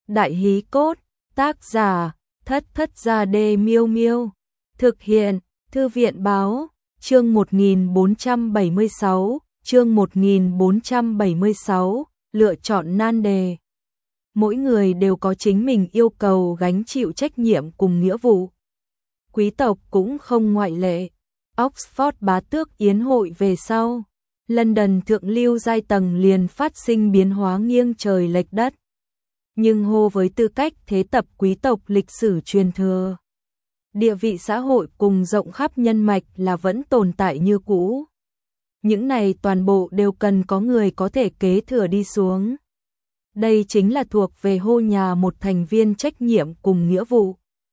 Đại hí cốt, tác giả, Thất Thất Gia Đê Miêu Miêu. Thực hiện, Thư viện báo, chương 1476, lựa chọn nan đề. Mỗi người đều có chính mình yêu cầu gánh chịu trách nhiệm cùng nghĩa vụ. Quý tộc cũng không ngoại lệ. Oxford bá tước yến hội về sau, London thượng lưu giai tầng liền phát sinh biến hóa nghiêng trời lệch đất. Nhưng hô với tư cách thế tập quý tộc lịch sử truyền thừa, địa vị xã hội cùng rộng khắp nhân mạch là vẫn tồn tại như cũ. Những này toàn bộ đều cần có người có thể kế thừa đi xuống. Đây chính là thuộc về hô nhà một thành viên trách nhiệm cùng nghĩa vụ.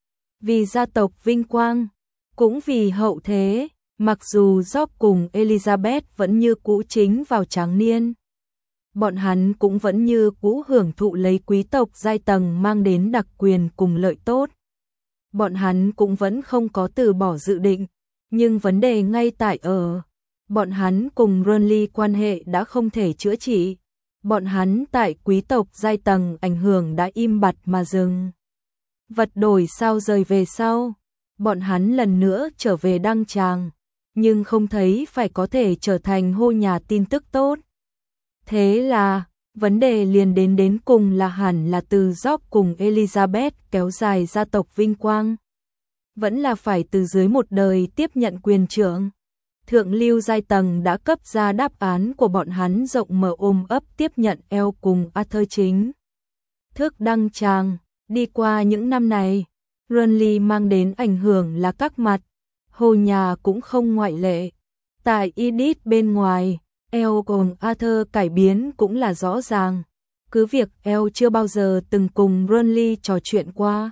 Vì gia tộc vinh quang, cũng vì hậu thế, mặc dù George cùng Elizabeth vẫn như cũ chính vào tráng niên, bọn hắn cũng vẫn như cũ hưởng thụ lấy quý tộc giai tầng mang đến đặc quyền cùng lợi tốt. Bọn hắn cũng vẫn không có từ bỏ dự định, nhưng vấn đề ngay tại ở, bọn hắn cùng Renly quan hệ đã không thể chữa trị. Bọn hắn tại quý tộc giai tầng ảnh hưởng đã im bặt mà dừng. Vật đổi sao rời về sau, bọn hắn lần nữa trở về đăng tràng, nhưng không thấy phải có thể trở thành hô nhà tin tức tốt. Thế là, vấn đề liền đến cùng là hẳn là từ George cùng Elizabeth kéo dài gia tộc vinh quang. Vẫn là phải từ dưới một đời tiếp nhận quyền trưởng. Thượng lưu giai tầng đã cấp ra đáp án của bọn hắn rộng mở ôm ấp tiếp nhận Elle cùng Arthur chính thức đăng tràng. Đi qua những năm này, Renly mang đến ảnh hưởng là các mặt, hô nhà cũng không ngoại lệ. Tại Edith bên ngoài, Elle cùng Arthur cải biến cũng là rõ ràng. Cứ việc Elle chưa bao giờ từng cùng Renly trò chuyện qua.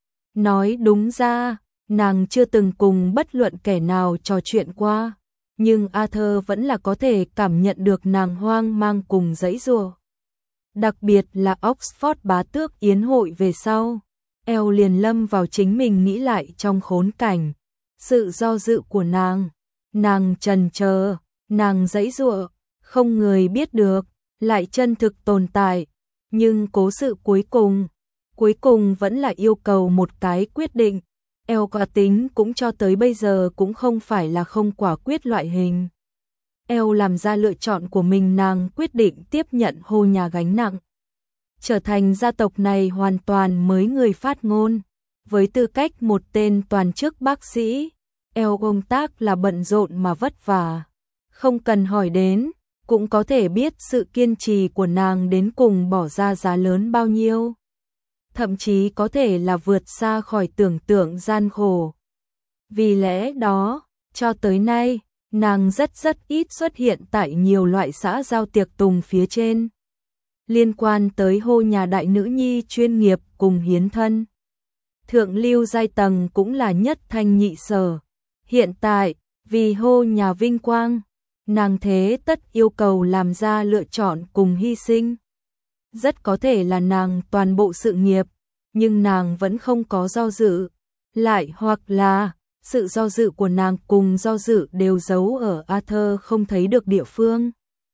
Nói đúng ra, nàng chưa từng cùng bất luận kẻ nào trò chuyện qua. Nhưng Arthur vẫn là có thể cảm nhận được nàng hoang mang cùng giãy giụa. Đặc biệt là Oxford bá tước yến hội về sau, Elle liền lâm vào chính mình nghĩ lại trong khốn cảnh. Sự do dự của nàng chần chờ, nàng giãy giụa, không người biết được, lại chân thực tồn tại. Nhưng cố sự cuối cùng vẫn là yêu cầu một cái quyết định. Elle cá tính cũng cho tới bây giờ cũng không phải là không quả quyết loại hình. Elle làm ra lựa chọn của mình, nàng quyết định tiếp nhận hô nhà gánh nặng, trở thành gia tộc này hoàn toàn mới người phát ngôn. Với tư cách một tên toàn chức bác sĩ, Elle công tác là bận rộn mà vất vả. Không cần hỏi đến, cũng có thể biết sự kiên trì của nàng đến cùng bỏ ra giá lớn bao nhiêu. Thậm chí có thể là vượt xa khỏi tưởng tượng gian khổ. Vì lẽ đó, cho tới nay, nàng rất ít xuất hiện tại nhiều loại xã giao tiệc tùng phía trên. Liên quan tới hô nhà đại nữ nhi chuyên nghiệp cùng hiến thân. Thượng lưu giai tầng cũng là nhất thanh nhị sở. Hiện tại, vì hô nhà vinh quang, nàng thế tất yêu cầu làm ra lựa chọn cùng hy sinh. Rất có thể là nàng toàn bộ sự nghiệp, nhưng nàng vẫn không có do dự. Lại hoặc là, sự do dự của nàng cùng do dự đều giấu ở Arthur không thấy được địa phương.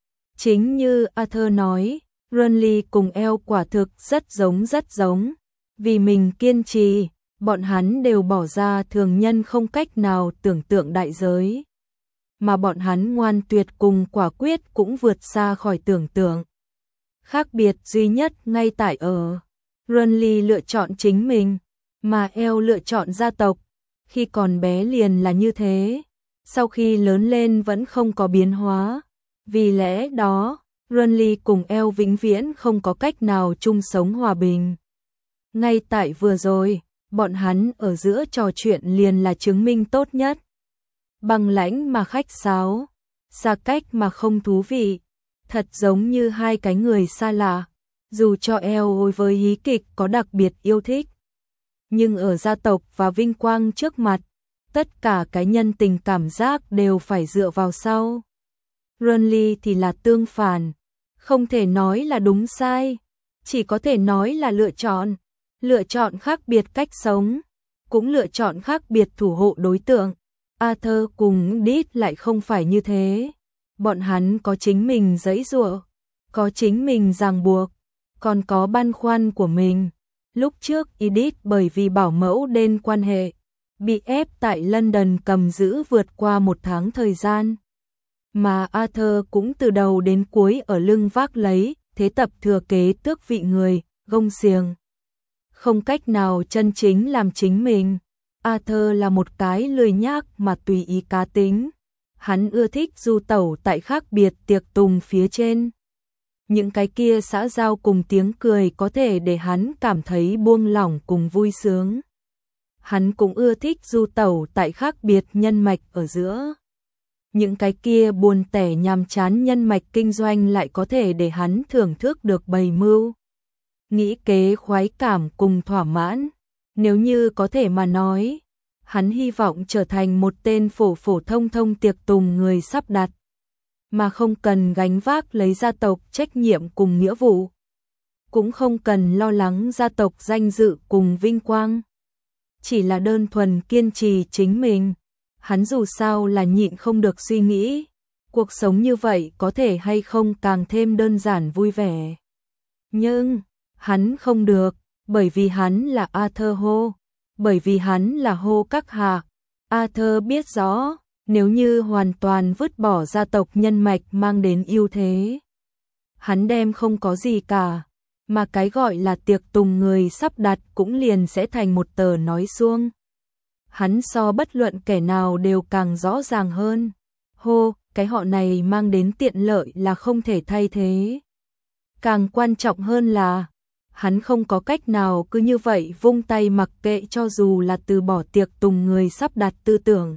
Chính như Arthur nói, Renly cùng Elle quả thực rất giống. Vì mình kiên trì, bọn hắn đều bỏ ra thường nhân không cách nào tưởng tượng đại giới. Mà bọn hắn ngoan tuyệt cùng quả quyết cũng vượt xa khỏi tưởng tượng. Khác biệt duy nhất ngay tại ở, Renly lựa chọn chính mình, mà Elle lựa chọn gia tộc. Khi còn bé liền là như thế, sau khi lớn lên vẫn không có biến hóa. Vì lẽ đó, Renly cùng Elle vĩnh viễn không có cách nào chung sống hòa bình. Ngay tại vừa rồi, bọn hắn ở giữa trò chuyện liền là chứng minh tốt nhất. Bằng lãnh mà khách sáo, xa cách mà không thú vị, thật giống như hai cái người xa lạ. Dù cho Elle với hí kịch có đặc biệt yêu thích, nhưng ở gia tộc và vinh quang trước mặt, tất cả cái nhân tình cảm giác đều phải dựa vào sau. Renly thì là tương phản, không thể nói là đúng sai, chỉ có thể nói là lựa chọn khác biệt cách sống, cũng lựa chọn khác biệt thủ hộ đối tượng. Arthur cùng Edith lại không phải như thế. Bọn hắn có chính mình giãy giụa, có chính mình ràng buộc, còn có băn khoăn của mình. Lúc trước Edith bởi vì bảo mẫu đến quan hệ, bị ép tại London cầm giữ vượt qua 1 tháng thời gian. Mà Arthur cũng từ đầu đến cuối ở lưng vác lấy thế tập thừa kế tước vị người, gông xiềng. Không cách nào chân chính làm chính mình. Arthur là một cái lười nhác mà tùy ý cá tính. Hắn ưa thích du tẩu tại khác biệt tiệc tùng phía trên. Những cái kia xã giao cùng tiếng cười có thể để hắn cảm thấy buông lỏng cùng vui sướng. Hắn cũng ưa thích du tẩu tại khác biệt nhân mạch ở giữa. Những cái kia buồn tẻ nhàm chán nhân mạch kinh doanh lại có thể để hắn thưởng thức được bày mưu. Nghĩ kế khoái cảm cùng thỏa mãn. Nếu như có thể mà nói, hắn hy vọng trở thành một tên phổ phổ thông thông tiệc tùng người sắp đặt, mà không cần gánh vác lấy gia tộc trách nhiệm cùng nghĩa vụ, cũng không cần lo lắng gia tộc danh dự cùng vinh quang. Chỉ là đơn thuần kiên trì chính mình. Hắn dù sao là nhịn không được suy nghĩ, cuộc sống như vậy có thể hay không càng thêm đơn giản vui vẻ. Nhưng, hắn không được, bởi vì hắn là Arthur Hô, bởi vì hắn là Hô Các Hạ. Arthur biết rõ, nếu như hoàn toàn vứt bỏ gia tộc nhân mạch mang đến ưu thế, hắn đem không có gì cả, mà cái gọi là tiệc tùng người sắp đặt cũng liền sẽ thành một tờ nói suông. Hắn so bất luận kẻ nào đều càng rõ ràng hơn. Hô, cái họ này mang đến tiện lợi là không thể thay thế. Càng quan trọng hơn là, hắn không có cách nào cứ như vậy vung tay mặc kệ cho dù là từ bỏ tiệc tùng người sắp đặt tư tưởng.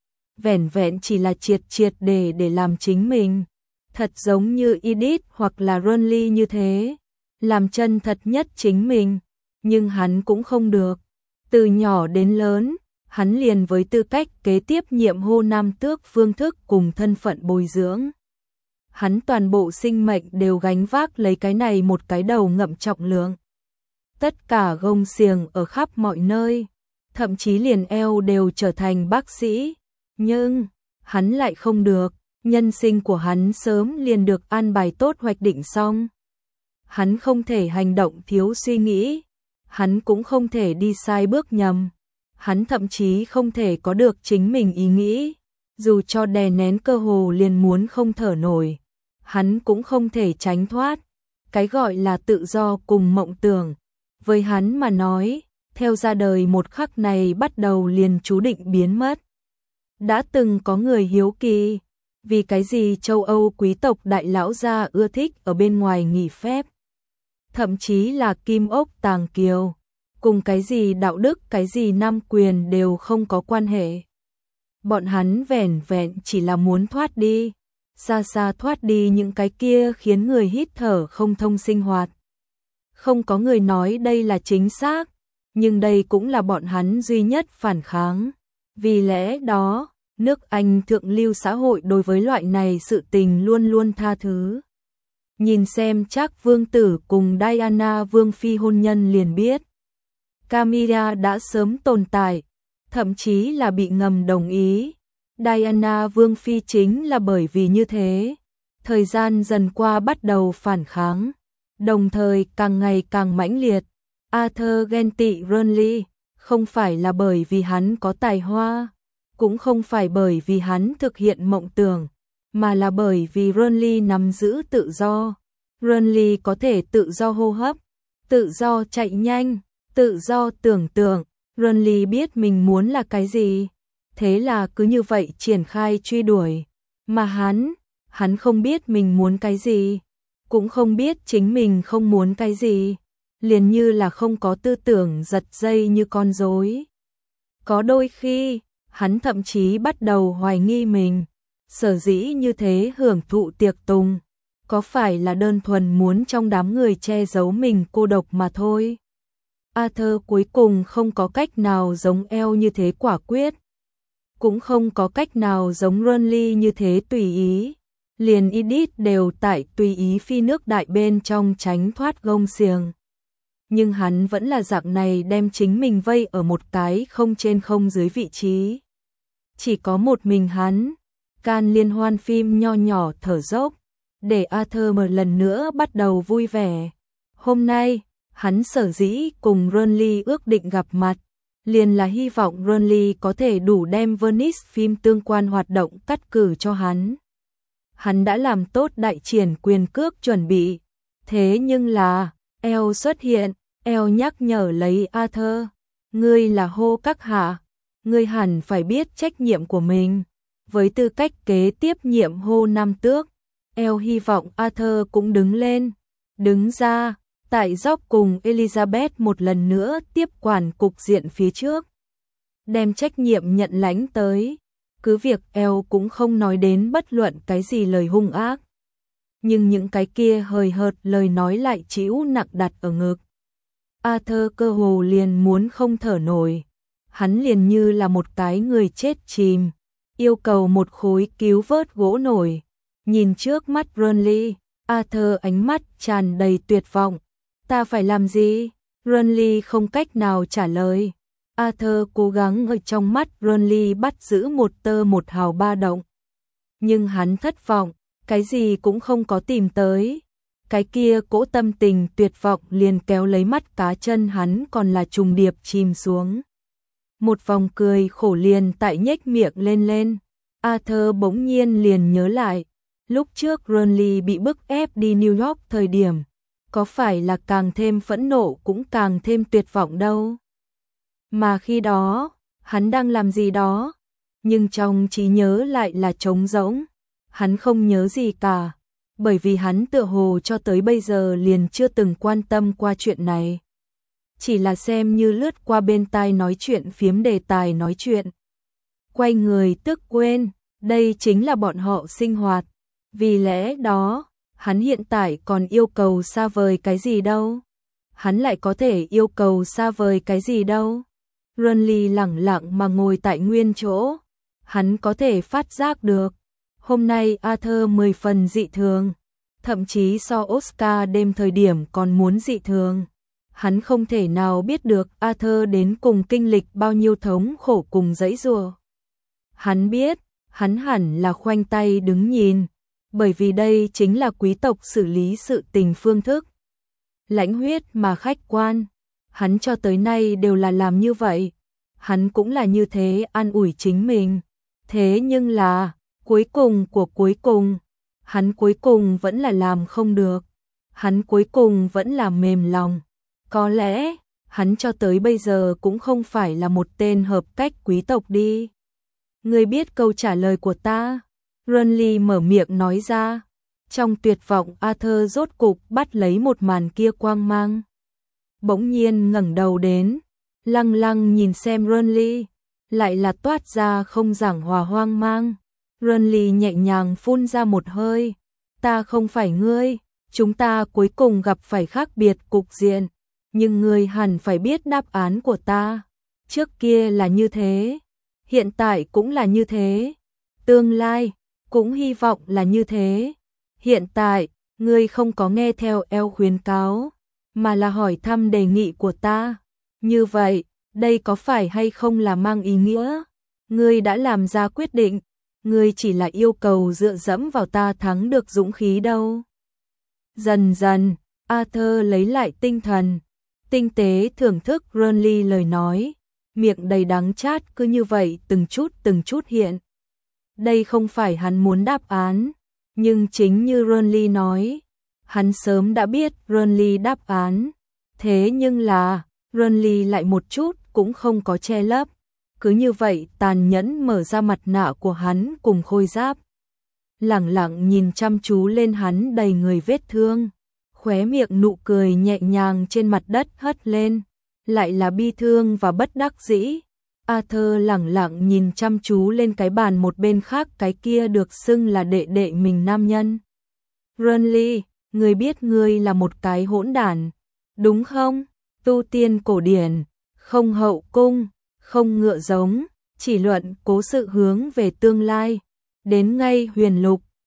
Vẻn vẹn chỉ là triệt để làm chính mình. Thật giống như Edith hoặc là Ronly như thế. Làm chân thật nhất chính mình. Nhưng hắn cũng không được. Từ nhỏ đến lớn, hắn liền với tư cách kế tiếp nhiệm Hô Nam Tước phương thức cùng thân phận bồi dưỡng. Hắn toàn bộ sinh mệnh đều gánh vác lấy cái này một cái đầu ngậm trọng lượng. Tất cả gông xiềng ở khắp mọi nơi, thậm chí liền eo đều trở thành bác sĩ. Nhưng, hắn lại không được, nhân sinh của hắn sớm liền được an bài tốt hoạch định xong. Hắn không thể hành động thiếu suy nghĩ, hắn cũng không thể đi sai bước nhầm. Hắn thậm chí không thể có được chính mình ý nghĩ, dù cho đè nén cơ hồ liền muốn không thở nổi, hắn cũng không thể tránh thoát. Cái gọi là tự do cùng mộng tưởng, với hắn mà nói, theo ra đời một khắc này bắt đầu liền chú định biến mất. Đã từng có người hiếu kỳ, vì cái gì châu Âu quý tộc đại lão gia ưa thích ở bên ngoài nghỉ phép, thậm chí là kim ốc tàng kiều. Cùng cái gì đạo đức, cái gì nam quyền đều không có quan hệ. Bọn hắn vẻn vẹn chỉ là muốn thoát đi, xa xa thoát đi những cái kia khiến người hít thở không thông sinh hoạt. Không có người nói đây là chính xác, nhưng đây cũng là bọn hắn duy nhất phản kháng. Vì lẽ đó, nước Anh thượng lưu xã hội đối với loại này sự tình luôn luôn tha thứ. Nhìn xem Trác vương tử cùng Diana vương phi hôn nhân liền biết. Camilla đã sớm tồn tại, thậm chí là bị ngầm đồng ý. Diana vương phi chính là bởi vì như thế, thời gian dần qua bắt đầu phản kháng, đồng thời càng ngày càng mãnh liệt. Arthur ghen tị Ronly, không phải là bởi vì hắn có tài hoa, cũng không phải bởi vì hắn thực hiện mộng tưởng, mà là bởi vì Ronly nắm giữ tự do. Ronly có thể tự do hô hấp, tự do chạy nhanh, tự do tưởng tượng. Ronly biết mình muốn là cái gì, thế là cứ như vậy triển khai truy đuổi. Mà hắn không biết mình muốn cái gì, cũng không biết chính mình không muốn cái gì, liền như là không có tư tưởng giật dây như con rối. Có đôi khi, hắn thậm chí bắt đầu hoài nghi mình, sở dĩ như thế hưởng thụ tiệc tùng, có phải là đơn thuần muốn trong đám người che giấu mình cô độc mà thôi. Arthur cuối cùng không có cách nào giống Elle như thế quả quyết, cũng không có cách nào giống Ronly như thế tùy ý, liền Edith đều tại tùy ý phi nước đại bên trong tránh thoát gông xiềng. Nhưng hắn vẫn là dạng này đem chính mình vây ở một cái không trên không dưới vị trí. Chỉ có một mình hắn, can liên hoan phim nho nhỏ thở dốc, để Arthur một lần nữa bắt đầu vui vẻ. Hôm nay, Hắn sở dĩ cùng Renly ước định gặp mặt, liền là hy vọng Renly có thể đủ đem Venice phim tương quan hoạt động cắt cử cho hắn. Hắn đã làm tốt đại triển quyền cước chuẩn bị, thế nhưng là, El xuất hiện, El nhắc nhở lấy Arthur, ngươi là hô các hạ, ngươi hẳn phải biết trách nhiệm của mình. Với tư cách kế tiếp nhiệm hô Nam Tước, El hy vọng Arthur cũng đứng ra, tại York cùng Elizabeth một lần nữa tiếp quản cục diện phía trước. Đem trách nhiệm nhận lãnh tới, cứ việc El cũng không nói đến bất luận cái gì lời hung ác. Nhưng những cái kia hời hợt lời nói lại trĩu nặng đặt ở ngực. Arthur cơ hồ liền muốn không thở nổi, hắn liền như là một cái người chết chìm, yêu cầu một khối cứu vớt gỗ nổi. Nhìn trước mắt Renly, Arthur ánh mắt tràn đầy tuyệt vọng. Ta phải làm gì? Renly không cách nào trả lời. Arthur cố gắng ở trong mắt Renly bắt giữ một tơ một hào ba động. Nhưng hắn thất vọng, cái gì cũng không có tìm tới. Cái kia cỗ tâm tình tuyệt vọng liền kéo lấy mắt cá chân hắn còn là trùng điệp chìm xuống. Một vòng cười khổ liền tại nhếch miệng lên. Arthur bỗng nhiên liền nhớ lại, lúc trước Renly bị bức ép đi New York thời điểm, có phải là càng thêm phẫn nộ cũng càng thêm tuyệt vọng đâu. Mà khi đó, hắn đang làm gì đó, nhưng trong trí nhớ lại là trống rỗng, hắn không nhớ gì cả, bởi vì hắn tựa hồ cho tới bây giờ liền chưa từng quan tâm qua chuyện này. Chỉ là xem như lướt qua bên tai nói chuyện phiếm đề tài nói chuyện. Quay người tức quên, đây chính là bọn họ sinh hoạt. Vì lẽ đó, hắn hiện tại còn yêu cầu xa vời cái gì đâu. Hắn lại có thể yêu cầu xa vời cái gì đâu. Renly lẳng lặng mà ngồi tại nguyên chỗ. Hắn có thể phát giác được. Hôm nay Arthur 10 phần dị thường. Thậm chí so Oscar đêm thời điểm còn muốn dị thường. Hắn không thể nào biết được Arthur đến cùng kinh lịch bao nhiêu thống khổ cùng dãy giụa. Hắn biết, hắn hẳn là khoanh tay đứng nhìn, bởi vì đây chính là quý tộc xử lý sự tình phương thức. Lãnh huyết mà khách quan, hắn cho tới nay đều là làm như vậy, hắn cũng là như thế an ủi chính mình. Thế nhưng là, cuối cùng của cuối cùng, hắn cuối cùng vẫn là làm không được, hắn cuối cùng vẫn là mềm lòng. Có lẽ, hắn cho tới bây giờ cũng không phải là một tên hợp cách quý tộc đi. Ngươi biết câu trả lời của ta? Renly mở miệng nói ra. Trong tuyệt vọng Arthur rốt cục bắt lấy một màn kia quang mang. Bỗng nhiên ngẩng đầu đến, lăng lăng nhìn xem Renly, lại là toát ra không giảng hòa hoang mang. Renly nhẹ nhàng phun ra một hơi. Ta không phải ngươi, chúng ta cuối cùng gặp phải khác biệt cục diện. Nhưng ngươi hẳn phải biết đáp án của ta. Trước kia là như thế, hiện tại cũng là như thế, tương lai cũng hy vọng là như thế. Hiện tại, ngươi không có nghe theo El khuyến cáo, mà là hỏi thăm đề nghị của ta. Như vậy, đây có phải hay không là mang ý nghĩa? Ngươi đã làm ra quyết định, ngươi chỉ là yêu cầu dựa dẫm vào ta thắng được dũng khí đâu. Dần dần, Arthur lấy lại tinh thần, tinh tế thưởng thức Renly lời nói, miệng đầy đắng chát cứ như vậy từng chút hiện. Đây không phải hắn muốn đáp án, nhưng chính như Renly nói, hắn sớm đã biết Renly đáp án. Thế nhưng là, Renly lại một chút cũng không có che lấp, cứ như vậy tàn nhẫn mở ra mặt nạ của hắn cùng khôi giáp. Lẳng lặng nhìn chăm chú lên hắn đầy người vết thương, khóe miệng nụ cười nhẹ nhàng trên mặt đất hất lên, lại là bi thương và bất đắc dĩ. Arthur lẳng lặng nhìn chăm chú lên cái bàn một bên khác cái kia được xưng là đệ đệ mình nam nhân. Renly, ngươi biết ngươi là một cái hỗn đản, đúng không? Tu tiên cổ điển, không hậu cung, không ngựa giống, chỉ luận cố sự hướng về tương lai. Đến ngay huyền lục,